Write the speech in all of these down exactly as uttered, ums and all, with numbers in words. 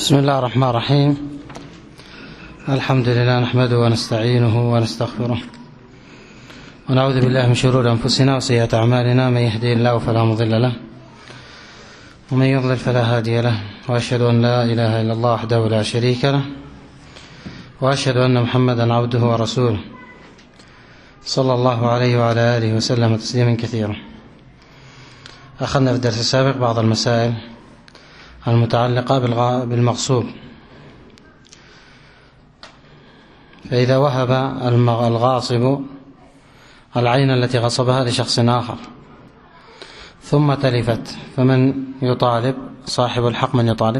بسم الله الرحمن الرحيم. الحمد لله نحمده ونستعينه ونستغفره ونعوذ بالله من شرور أنفسنا وسيئات أعمالنا، من يهدي الله فلا مضل له ومن يضلل فلا هادي له، وأشهد أن لا إله إلا الله وحده لا شريك له، وأشهد أن محمدا عبده ورسوله صلى الله عليه وعلى آله وسلم تسليما كثيرا. أخذنا في الدرس السابق بعض المسائل المتعلقة بالمغصوب. فإذا وهب الغاصب العين التي غصبها لشخص آخر ثم تلفت، فمن يطالب؟ صاحب الحق من يطالب؟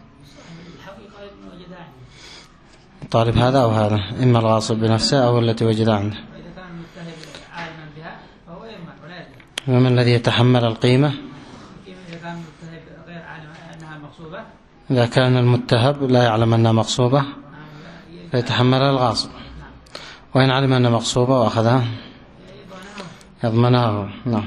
يطالب هذا أو هذا، إما الغاصب بنفسه أو التي وجدها عنده. ومن الذي يتحمل القيمة؟ إذا كان المتهب لا يعلم أنها مغصوبة فيتحملها الغاصب، وإن علم أنها مغصوبة وأخذها يضمنها. نعم،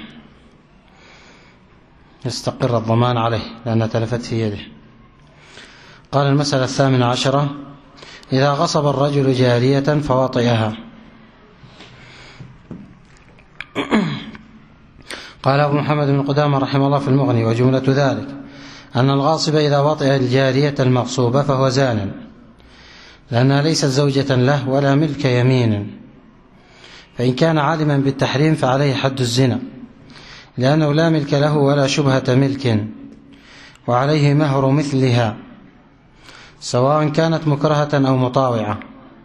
يستقر الضمان عليه لأنها تلفت في يده. قال المسألة الثامنة عشرة: إذا غصب الرجل جارية فوطئها. قال أبو محمد بن قدامة رحمه الله في المغني: وجملة ذلك أن الغاصب إذا وطئ الجارية المغصوبة فهو زان، لأنها ليست زوجة له ولا ملك يمين، فإن كان عالما بالتحريم فعليه حد الزنا، لأنه لا ملك له ولا شبهة ملك، وعليه مهر مثلها سواء كانت مكرهة أو مطاوعة،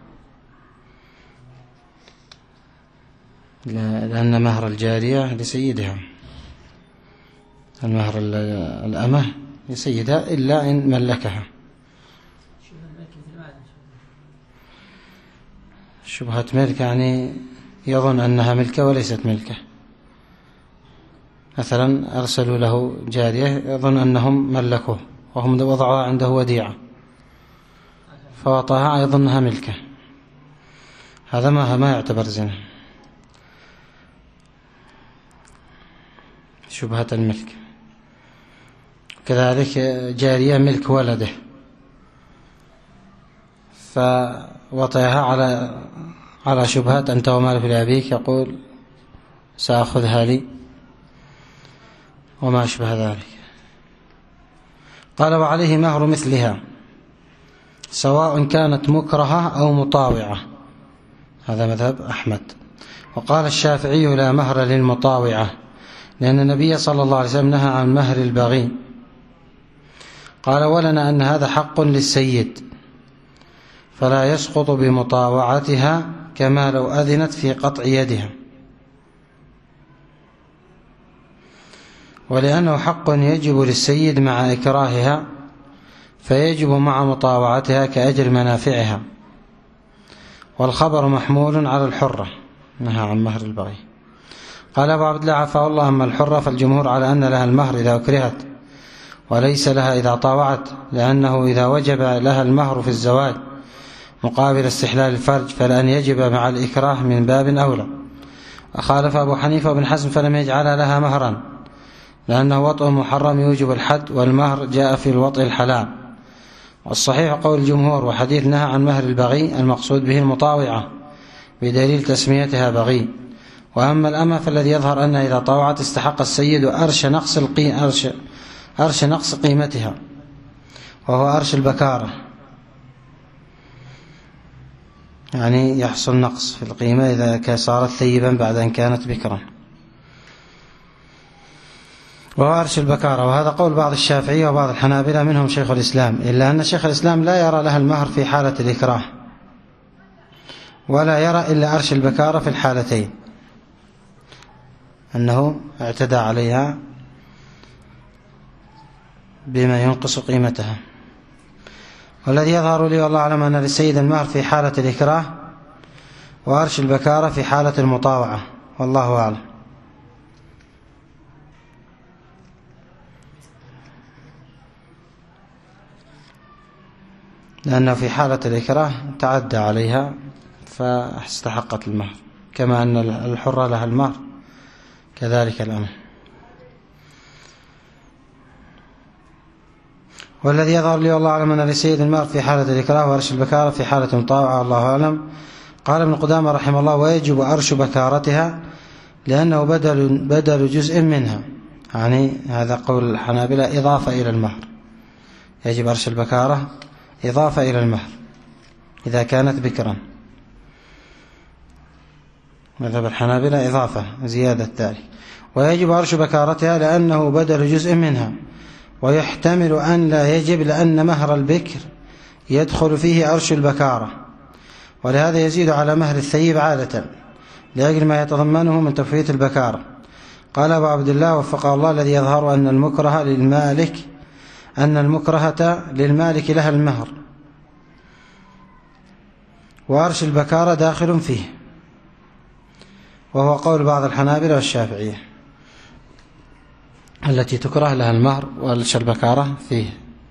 لأن مهر الجارية لسيدها، المهر الأمة لسيدها إلا إن ملكها. شبهة ملك يعني يظن أنها ملكة وليست ملكة. مثلا أرسلوا له جارية يظن أنهم ملكوه وهم وضعوها عنده وديعة فوطاها يظنها ملكة، هذا ما ما يعتبر زنا، شبهة الملك. كذلك جارية ملك ولده فوطئها على على شبهة أنت ومالك لأبيك، يقول سأخذها لي وما أشبه ذلك. قال: وعليه مهر مثلها سواء كانت مكرهة أو مطاوعة، هذا مذهب أحمد. وقال الشافعي: لا مهر للمطاوعة، لأن النبي صلى الله عليه وسلم نهى عن مهر البغي. قال: ولنا أن هذا حق للسيد فلا يسقط بمطاوعتها كما لو أذنت في قطع يدها، ولأنه حق يجب للسيد مع إكراهها فيجب مع مطاوعتها كأجر منافعها، والخبر محمول على الحرة، نهى عن مهر البغي. قال أبو عبد الله عفا الله: أما الحرة فالجمهور على أن لها المهر إذا أكرهت وليس لها إذا طاوعت، لأنه إذا وجب لها المهر في الزواج مقابل استحلال الفرج فلأن يجب مع الإكراه من باب أولى. وخالف أبو حنيفة وابن حزم فلم يجعل لها مهرا، لأنه وطء محرم يوجب الحد، والمهر جاء في الوطء الحلال. والصحيح قول الجمهور، وحديث نهى عن مهر البغي المقصود به المطاوعة بدليل تسميتها بغي. وأما الأمة فالذي يظهر أن إذا طاوعت استحق السيد أرش نقص القي... أرش... أرش نقص قيمتها، وهو أرش البكارة، يعني يحصل نقص في القيمة إذا صارت ثيبا بعد أن كانت بكرا، وهو أرش البكارة. وهذا قول بعض الشافعية وبعض الحنابلة منهم شيخ الإسلام، إلا أن شيخ الإسلام لا يرى لها المهر في حالة الإكراه، ولا يرى إلا أرش البكارة في الحالتين، أنه اعتدى عليها بما ينقص قيمتها. والذي يظهر لي والله أعلم أن للسيد المهر في حالة الإكراه وأرش البكارة في حالة المطاوعة، والله أعلم. لأنه في حالة الإكراه تعدى عليها فاستحقت المهر، كما أن الحرة لها المهر كذلك الأمر. والذي يظهر لي والله أعلم أن لسيد المهر في حالة الإكراه وأرش البكارة في حالة مطاوعة، الله أعلم. قال ابن قدامة رحمه الله: ويجب أرش بكارتها لأنه بدل, بدل جزء منها، يعني هذا قول الحنابلة إضافة إلى المهر، يجب أرش البكارة إضافة إلى المهر إذا كانت بكرا. مذهب الحنابلة إضافة زيادة ذلك. ويجب أرش بكارتها لأنه بدل جزء منها، ويحتمل أن لا يجب لأن مهر البكر يدخل فيه أرش البكارة، ولهذا يزيد على مهر الثيب عادة لأجل ما يتضمنه من تفويت البكارة. قال أبو عبد الله وفقه الله: الذي يظهر أن المكره للمالك أن المكرهة للمالك لها المهر، وأرش البكارة داخل فيه، وهو قول بعض الحنابلة والشافعية التي تكره لها المهر وأرش البكارة فيه،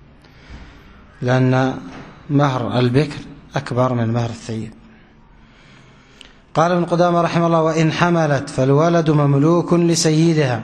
لأن مهر البكر أكبر من مهر الثيب. قال ابن قدامة رحمه الله: وإن حملت فالولد مملوك لسيدها.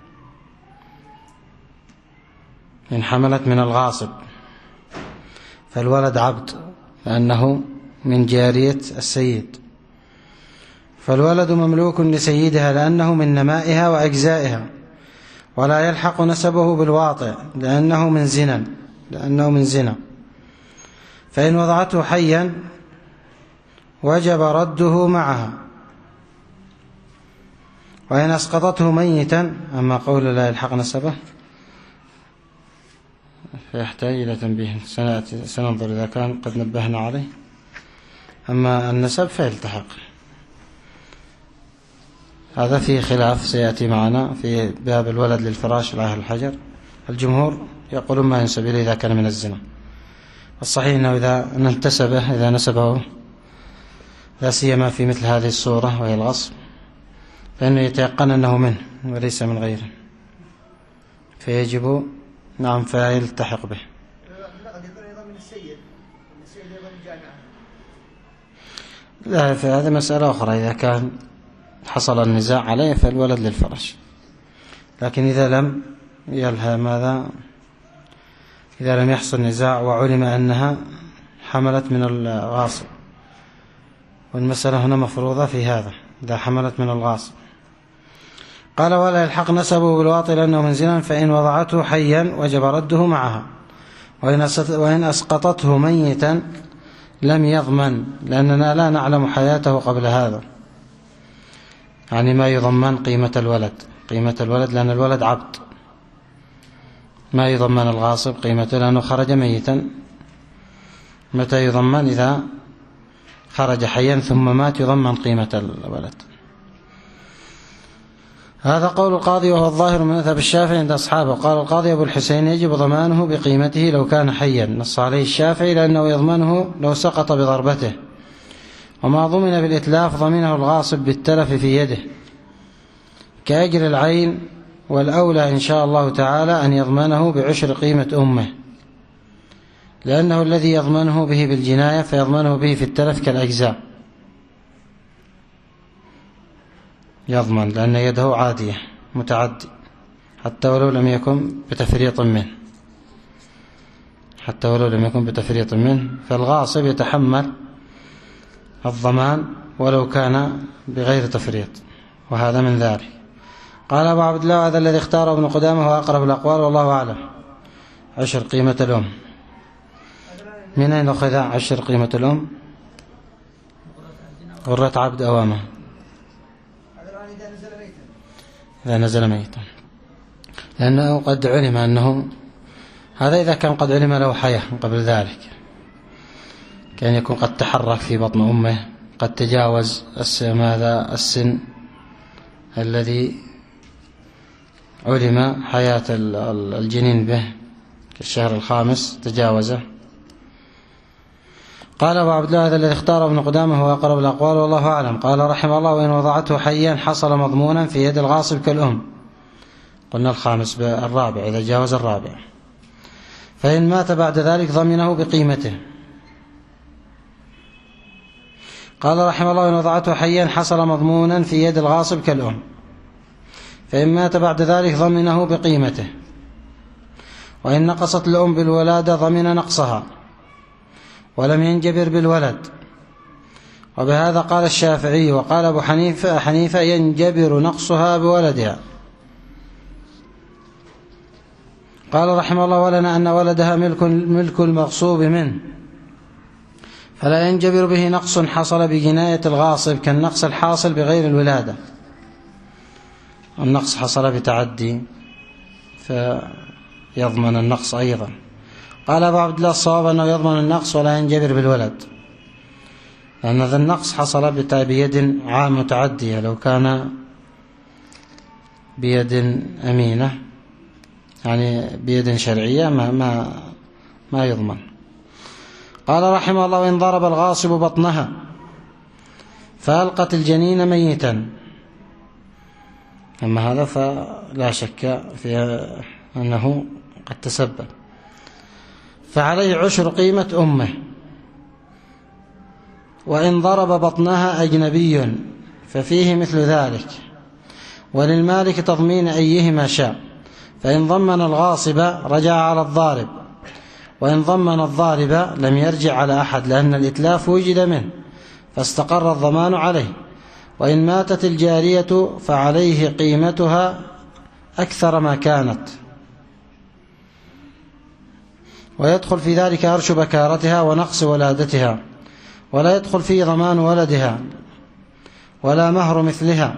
إن حملت من الغاصب فالولد عبد لأنه من جارية السيد، فالولد مملوك لسيدها لأنه من نمائها وأجزائها، ولا يلحق نسبه بالواطئ لأنه من زنا لأنه من زنا فإن وضعته حيا وجب رده معها، وإن أسقطته ميتا. أما قول لا يلحق نسبه فيحتاج إلى تنبيه، سننظر إذا كان قد نبهنا عليه. أما النسب فيلتحق، هذا فيه خلاف سيأتي معنا في باب الولد للفراش لأهل الحجر. الجمهور يقولون ما ينسب إليه إذا كان من الزنا، الصحيح أنه إذا انتسبه إذا نسبه لا سيما في مثل هذه الصورة وهي الغصب فإنه يتيقن أنه منه وليس من غيره، فيجب نعم فيلتحق به. لا، فهذه مسألة أخرى، إذا كان حصل النزاع عليه فالولد للفرش، لكن إذا لم يلها ماذا إذا لم يحصل نزاع وعلم أنها حملت من الغاصب، والمسألة هنا مفروضة في هذا إذا حملت من الغاصب. قال: ولا يلحق نسبه بالواطئ لأنه من زنا، فإن وضعته حيا وجب رده معها، وإن أسقطته ميتا لم يضمن، لأننا لا نعلم حياته قبل هذا، يعني ما يضمن قيمة الولد قيمة الولد لأن الولد عبد، ما يضمن الغاصب قيمته لأنه خرج ميتا. متى يضمن؟ إذا خرج حيا ثم مات يضمن قيمة الولد. هذا قول القاضي وهو الظاهر من مذهب الشافعي عند أصحابه. قال القاضي أبو الحسين: يجب ضمانه بقيمته لو كان حيا، نص عليه الشافعي لأنه يضمنه لو سقط بضربته، وما ضمن بالإتلاف ضمنه الغاصب بالتلف في يده كأجر العين، والأولى إن شاء الله تعالى أن يضمنه بعشر قيمة أمه، لأنه الذي يضمنه به بالجناية فيضمنه به في التلف كالأجزاء، يضمن لأن يده عادية متعدي حتى ولو لم يكن بتفريط منه حتى ولو لم يكن بتفريط منه فالغاصب يتحمل الضمان ولو كان بغير تفريط، وهذا من ذلك. قال أبو عبد الله: هذا الذي اختاره ابن قدامة هو أقرب الأقوال والله أعلم. عشر قيمة الأم، من أين أخذ عشر قيمة الأم؟ غرة عبد أوامه إذا نزل ميتا، لأنه قد علم أنه هذا إذا كان قد علم له حياة قبل ذلك، كان يكون قد تحرك في بطن أمه، قد تجاوز ماذا السن الذي علم حياة الجنين به كالشهر الخامس تجاوزه. قال أبو عبد الله: هذا الذي اختاره ابن قدامة هو أقرب الأقوال والله أعلم. قال رحمه الله: وإن وضعته حيا حصل مضمونا في يد الغاصب كالأم. قلنا الخامس بالرابع إذا جاوز الرابع، فإن مات بعد ذلك ضمنه بقيمته. قال رحمه الله: وإن وضعته حيا حصل مضمونا في يد الغاصب كالأم، فإن مات بعد ذلك ضمنه بقيمته. وإن نقصت الأم بالولادة ضمن نقصها ولم ينجبر بالولد. وبهذا قال الشافعي، وقال أبو حنيفة, حنيفة ينجبر نقصها بولدها. قال رحمه الله: ولنا أن ولدها ملك, ملك المغصوب منه، فلا ينجبر به نقص حصل بجناية الغاصب كالنقص الحاصل بغير الولادة. النقص حصل بتعدي فيضمن النقص أيضا. قال أبو عبد الله: الصواب أنه يضمن النقص ولا ينجبر بالولد، لأن هذا النقص حصل بيد عام متعدية، لو كان بيد أمينة يعني بيد شرعية ما, ما, ما يضمن. قال رحمه الله: وإن ضرب الغاصب بطنها فألقت الجنين ميتا، أما هذا فلا شك في أنه قد تسبب، فعليه عشر قيمة أمه. وإن ضرب بطنها أجنبي ففيه مثل ذلك، وللمالك تضمين أيهما شاء، فإن ضمن الغاصب رجع على الضارب، وإن ضمن الضارب لم يرجع على أحد، لأن الإتلاف وجد منه فاستقر الضمان عليه. وإن ماتت الجارية فعليه قيمتها أكثر ما كانت، ويدخل في ذلك أرش بكارتها ونقص ولادتها، ولا يدخل فيه ضمان ولدها ولا مهر مثلها.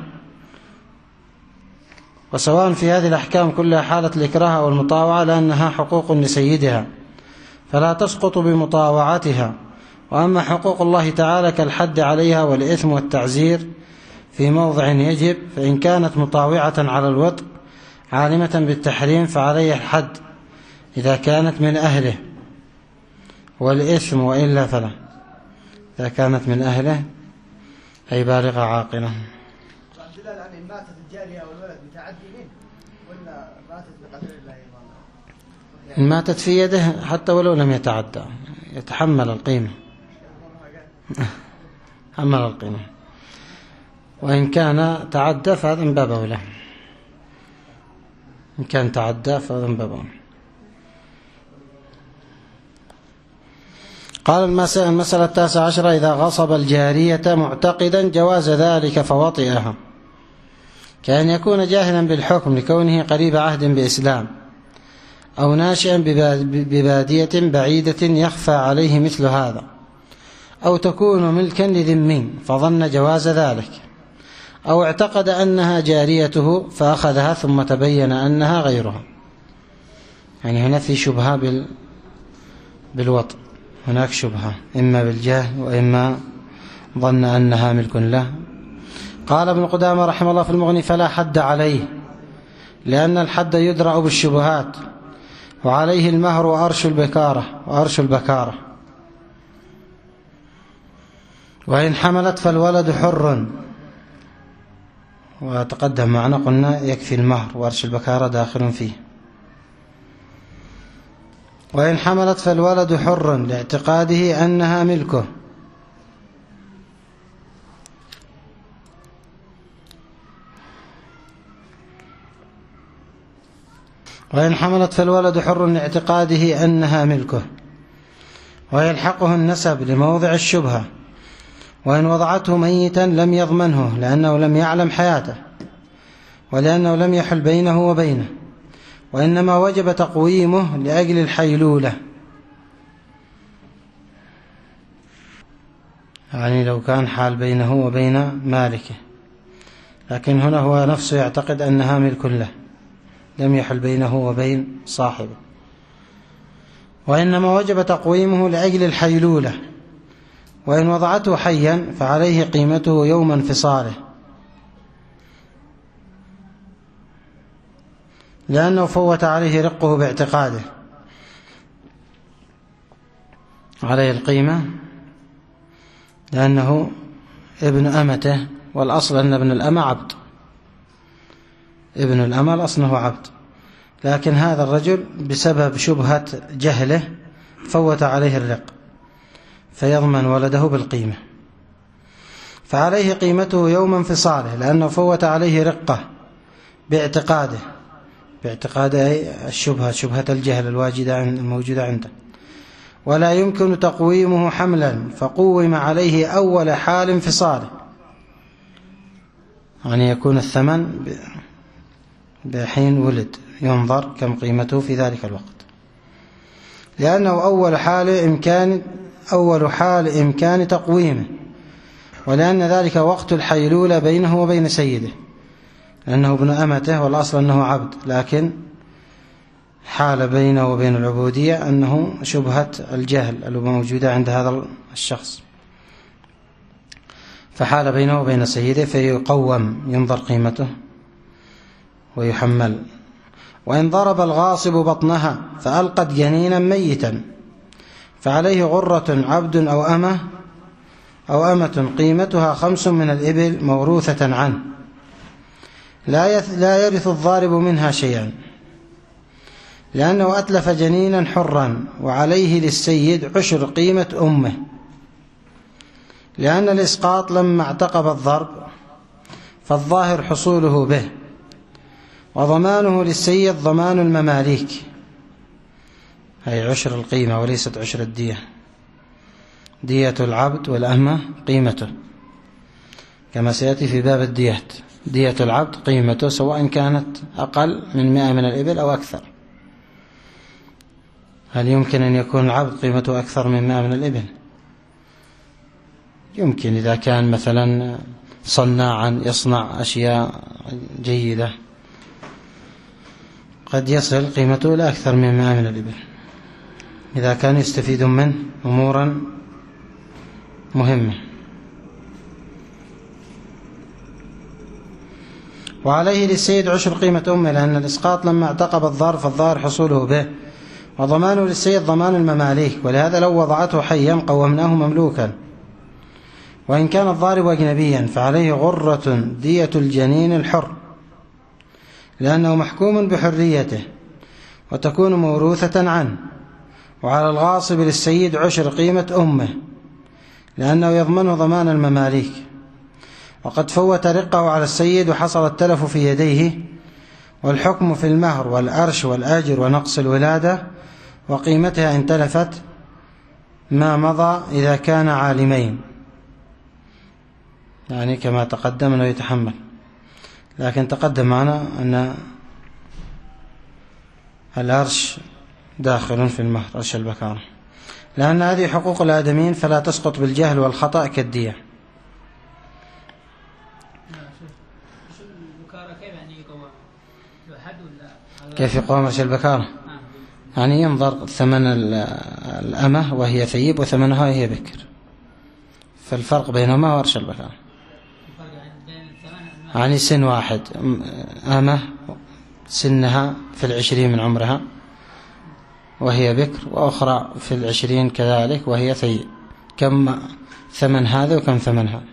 وسواء في هذه الأحكام كلها حالة الإكراه والمطاوعة، لأنها حقوق لسيدها فلا تسقط بمطاوعتها. وأما حقوق الله تعالى كالحد عليها والإثم والتعزير في موضع يجب، فإن كانت مطاوعة على الوطء عالمة بالتحريم فعليه الحد إذا كانت من أهله، والإثم وإلا فلا، إذا كانت من أهله أي بالغة عاقلة. إن ماتت الجارية والولد بتعدي منه ولا ماتت بقدر الله؟ إن ماتت في يده حتى ولو لم يتعدى يتحمل القيمة، حمل القيمة. وإن كان تعدى فهذا من باب أولى، إن كان تعدى فهذا من باب أولى. قال المسألة التاسعة عشرة: إذا غصب الجارية معتقدا جواز ذلك فوطئها، كأن يكون جاهلا بالحكم لكونه قريب عهد بإسلام، أو ناشئا ببادية بعيدة يخفى عليه مثل هذا، أو تكون ملكا لذمي فظن جواز ذلك، أو اعتقد أنها جاريته فأخذها ثم تبين أنها غيرها. يعني هنا في شبهة بال... بالوطء، هناك شبهة إما بالجهل وإما ظن أنها ملك له. قال ابن قدامة رحمه الله في المغني: فلا حد عليه، لأن الحد يدرأ بالشبهات، وعليه المهر وأرش البكارة وأرش البكارة. وإن حملت فالولد حر، وتقدم معنا قلنا يكفي المهر وأرش البكارة داخل فيه. وإن حملت فالولد حر لاعتقاده أنها ملكه، وإن حملت فالولد حر لاعتقاده أنها ملكه، ويلحقه النسب لموضع الشبهة. وإن وضعته ميتا لم يضمنه، لأنه لم يعلم حياته، ولأنه لم يحل بينه وبينه، وإنما وجب تقويمه لأجل الحيلولة. يعني لو كان حال بينه وبين مالكه، لكن هنا هو نفسه يعتقد أنها ملك له، لم يحل بينه وبين صاحبه، وإنما وجب تقويمه لأجل الحيلولة. وإن وضعته حيا فعليه قيمته يوم انفصاله، لأنه فوت عليه رقه باعتقاده، عليه القيمة لأنه ابن أمته، والأصل أن ابن الأمة عبد، ابن الأمة أصله عبد، لكن هذا الرجل بسبب شبهة جهله فوت عليه الرق، فيضمن ولده بالقيمة، فعليه قيمته يوم انفصاله، لأنه فوت عليه رقه باعتقاده، باعتقاد الشبهة شبهة الجهل الواجدة الموجودة عنده. ولا يمكن تقويمه حملا فقوم عليه أول حال انفصاله، يعني يكون الثمن بحين ولد ينظر كم قيمته في ذلك الوقت، لأنه أول حال إمكان أول حال إمكان تقويمه، ولأن ذلك وقت الحيلولة بينه وبين سيده، لأنه ابن أمته والأصل أنه عبد، لكن حال بينه وبين العبودية أنه شبهة الجهل الموجودة عند هذا الشخص، فحال بينه وبين سيده فيقوم ينظر قيمته ويحمل. وإن ضرب الغاصب بطنها فألقت جنينا ميتا فعليه غرة عبد أو أمة أو أمة قيمتها خمس من الإبل موروثة عنه، لا لا يرث الضارب منها شيئا، لأنه أتلف جنينا حرا، وعليه للسيد عشر قيمة أمه، لأن الإسقاط لما اعتقب الضرب فالظاهر حصوله به، وضمانه للسيد ضمان المماليك، هي عشر القيمة وليست عشر الدية. دية العبد والأمة قيمته كما سيأتي في باب الديات، دية العبد قيمته سواء كانت أقل من مئة من الإبل أو أكثر. هل يمكن أن يكون العبد قيمته أكثر من مئة من الإبل؟ يمكن إذا كان مثلا صناعا يصنع أشياء جيدة قد يصل قيمته لأكثر من مئة من الإبل، إذا كان يستفيد منه أمورا مهمة. وعليه للسيد عشر قيمة أمه، لأن الإسقاط لما اعتقب الضار فالضار حصوله به، وضمانه للسيد ضمان المماليك، ولهذا لو وضعته حيا قومناه مملوكا. وإن كان الضارب أجنبيا فعليه غرة دية الجنين الحر، لأنه محكوم بحريته وتكون موروثة عنه. وعلى الغاصب للسيد عشر قيمة أمه، لأنه يضمنه ضمان المماليك. وقد فوت رقه على السيد وحصل التلف في يديه، والحكم في المهر والأرش والأجر ونقص الولادة وقيمتها إن تلفت ما مضى إذا كان عالمين، يعني كما تقدم أنه يتحمل، لكن تقدم معنا أن الأرش داخل في المهر، أرش البكارة، لأن هذه حقوق الآدمين فلا تسقط بالجهل والخطأ كالدية. كيف يقوم أرش البكارة؟ يعني ينظر ثمن الأمة وهي ثيب وثمنها وهي بكر، فالفرق بينهما هو أرش البكارة. يعني سن واحد، أمة سنها في العشرين من عمرها وهي بكر، وأخرى في العشرين كذلك وهي ثيب، كم ثمن هذا وكم ثمن هذا؟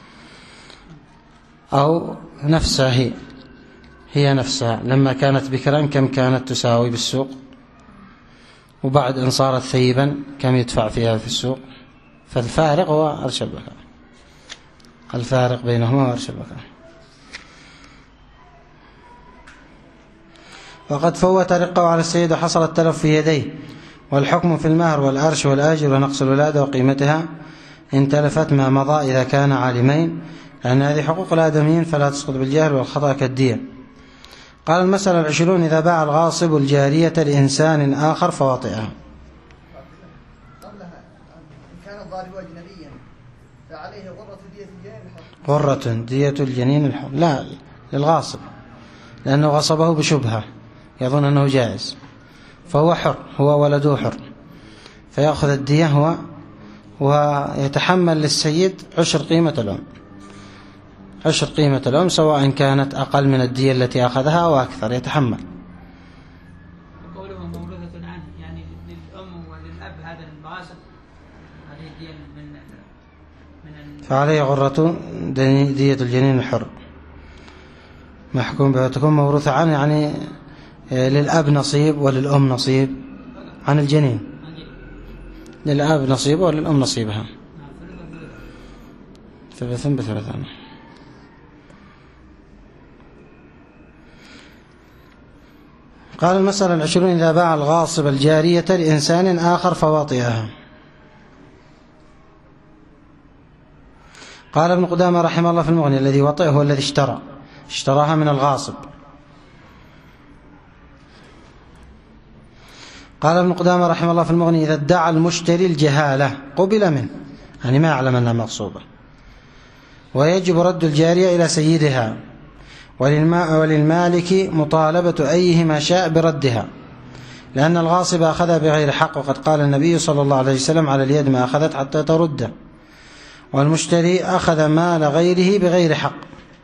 أو نفسها هي هي نفسها لما كانت بكرا كم كانت تساوي بالسوق، وبعد أن صارت ثيبا كم يدفع فيها في السوق. فالفارق هو أرش البكارة، الفارق بينهما هو أرش البكارة. وقد فوت رقه على السيد وحصل التلف في يديه، والحكم في المهر والأرش والآجر ونقص الولادة وقيمتها إن تلفت ما مضى إذا كان عالمين، لأن هذه حقوق الآدميين فلا تسقط بالجهل والخطأ كالدية. قال المسألة العشرون: إذا باع الغاصب الجارية لإنسان آخر فواطئها. قبلها إن كان الضارب أجنبيا فعليه غرة دية الجنين الحر. غرة دية الجنين الحر، لا للغاصب، لأنه غصبه بشبهة يظن أنه جائز، فهو حر، هو ولده حر، فيأخذ الدية هو ويتحمل للسيد عشر قيمة الأم، عشر قيمة الأم سواء كانت أقل من الدية التي أخذها أو أكثر يتحمل. وقوله موروثة عنه يعني للأم وللأب هذا الغاصب هذه الدية من من فعليه غرة دية الجنين الحر محكوم بها، تكون موروثة عنه، يعني للأب نصيب وللأم نصيب عن الجنين، للأب نصيب وللأم نصيبها، ثلث بثلثان. قال المسألة العشرون: إذا باع الغاصب الجارية لإنسان آخر فواطئها. قال ابن قدامة رحمه الله في المغني: الذي وطئه هو الذي اشترى اشتراها من الغاصب. قال ابن قدامة رحمه الله في المغني: إذا ادعى المشتري الجهالة قبل منه، يعني ما يعلم أنها مغصوبة، ويجب رد الجارية إلى سيدها، وللمالك مطالبة أيهما شاء بردها، لأن الغاصب أخذها بغير حق، وقد قال النبي صلى الله عليه وسلم: على اليد ما أخذت حتى ترده. والمشتري أخذ مال غيره بغير حق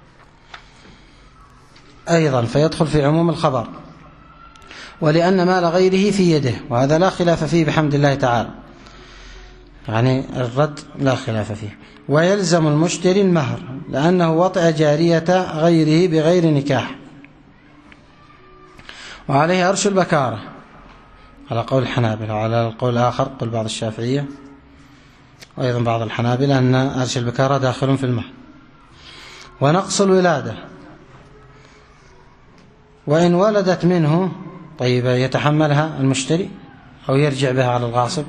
أيضا، فيدخل في عموم الخبر، ولأن مال غيره في يده، وهذا لا خلاف فيه بحمد الله تعالى، يعني الرد لا خلاف فيه. ويلزم المشتري المهر، لأنه وطئ جارية غيره بغير نكاح، وعليه أرش البكارة على قول الحنابلة، وعلى القول الآخر قول بعض الشافعية وأيضا بعض الحنابلة أن أرش البكارة داخل في المهر. ونقص الولادة، وإن ولدت منه، طيب يتحملها المشتري أو يرجع بها على الغاصب؟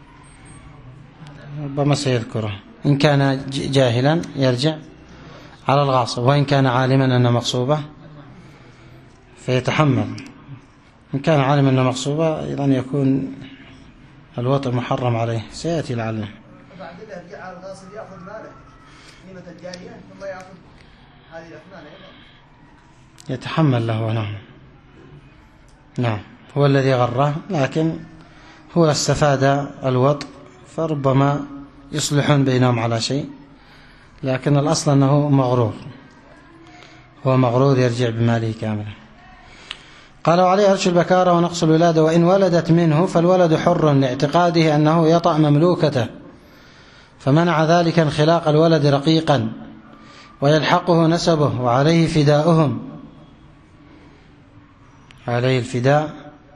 ربما سيذكره. إن كان جاهلا يرجع على الغاصب، وإن كان عالما أنها مغصوبة فيتحمل. إن كان عالما أنها مغصوبة أيضا يكون الوطء محرم عليه، سيأتي لعله. بعد ذلك يرجع على الغاصب يأخذ ماله قيمة الجارية ثم يأخذ هذه الأثمان أيضا، يتحمل له. نعم نعم هو الذي غره، لكن هو استفاد الوطء، فربما يصلحون بينهم على شيء، لكن الأصل أنه مغرور، هو مغرور يرجع بماله كاملا. قال: وعليه أرش البكارة ونقص الولادة، وإن ولدت منه فالولد حر لاعتقاده أنه يطأ مملوكته، فمنع ذلك انخلاق الولد رقيقا، ويلحقه نسبه، وعليه فداؤهم، عليه الفداء،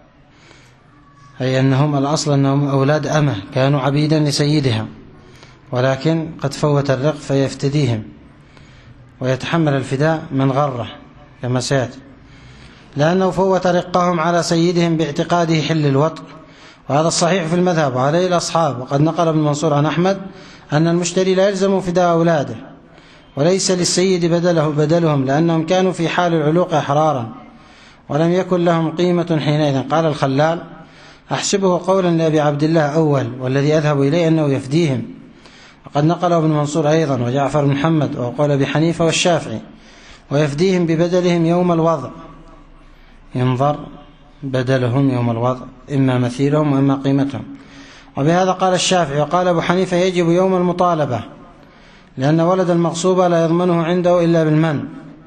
أي أنهم الأصل أنهم أولاد أمه كانوا عبيدا لسيدها، ولكن قد فوت الرق فيفتديهم، ويتحمل الفداء من غره كما سيأتي، لأنه فوت رقهم على سيدهم باعتقاده حل الوطء، وهذا الصحيح في المذهب وعليه الأصحاب. وقد نقل ابن منصور عن أحمد أن المشتري لا يلزم فداء أولاده، وليس للسيد بدله بدلهم، لأنهم كانوا في حال العلوق أحرارا، ولم يكن لهم قيمة حينئذ. قال الخلال: أحسبه قولا لأبي عبد الله أول، والذي أذهب إليه أنه يفديهم. وقد نقله ابن منصور أيضا وجعفر بن محمد، وقال أبي حنيفة والشافعي: ويفديهم ببدلهم يوم الوضع، ينظر بدلهم يوم الوضع، إما مثيلهم وإما قيمتهم. وبهذا قال الشافعي. وقال أبو حنيفة: يجب يوم المطالبة، لأن ولد المغصوبة لا يضمنه عنده إلا بالمن.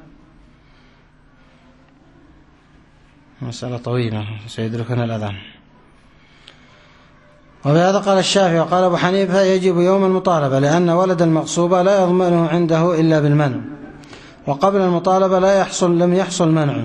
مسألة طويلة سيدركنا الأذان. وبهذا قال الشافعي. وقال أبو حنيفة: يجب يوم المطالبة، لأن ولد المغصوبة لا يضمنه عنده إلا بالمنع، وقبل المطالبة لا يحصل لم يحصل منع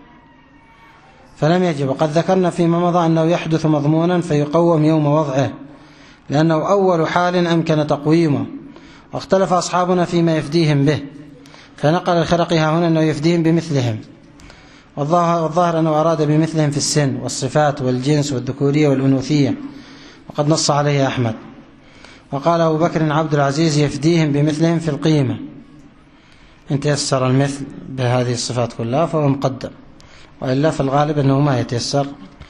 فلم يجب. وقد ذكرنا فيما مضى أنه يحدث مضمونا فيقوم يوم وضعه، لأنه أول حال أمكن تقويمه. واختلف أصحابنا فيما يفديهم به، فنقل الخرقي هنا أنه يفديهم بمثلهم، والظاهر أنه أراد بمثلهم في السن والصفات والجنس والذكورية والأنوثية، وقد نص عليه أحمد. وقال أبو بكر عبد العزيز: يفديهم بمثلهم في القيمة، إن تيسر المثل بهذه الصفات كلها فهو مقدم، وإلا في الغالب أنه ما يتيسر،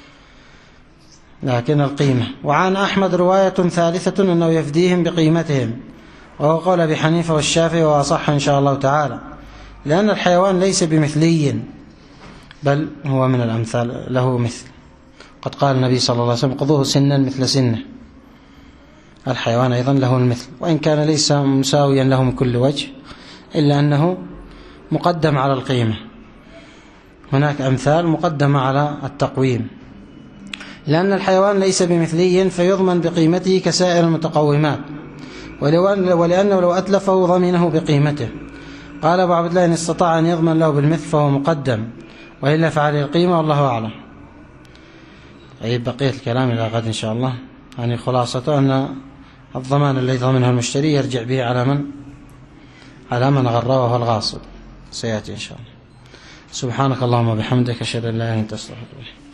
لكن القيمة. وعن أحمد رواية ثالثة أنه يفديهم بقيمتهم، وهو قول أبي حنيفة والشافعي، وأصح إن شاء الله تعالى، لأن الحيوان ليس بمثلي، بل هو من الأمثال له مثل. قد قال النبي صلى الله عليه وسلم: قضوه سنا مثل سنه. الحيوان أيضا له المثل، وإن كان ليس مساويا له من كل وجه، إلا أنه مقدم على القيمة. هناك أمثال مقدمة على التقويم، لأن الحيوان ليس بمثلي فيضمن بقيمته كسائر المتقومات، ولأنه لو أتلفه ضمنه بقيمته. قال أبو عبد الله: إن استطاع أن يضمن له بالمثل فهو مقدم، وإلا فعليه القيمة، والله أعلم. أي بقية الكلام إلى غد إن شاء الله. يعني خلاصته أن الضمان الذي ضمنه المشتري يرجع به على من على من غره وهو الغاصب، سيأتي إن شاء الله. سبحانك اللهم وبحمدك أشهد أن لا إله إلا أنت أستغفرك.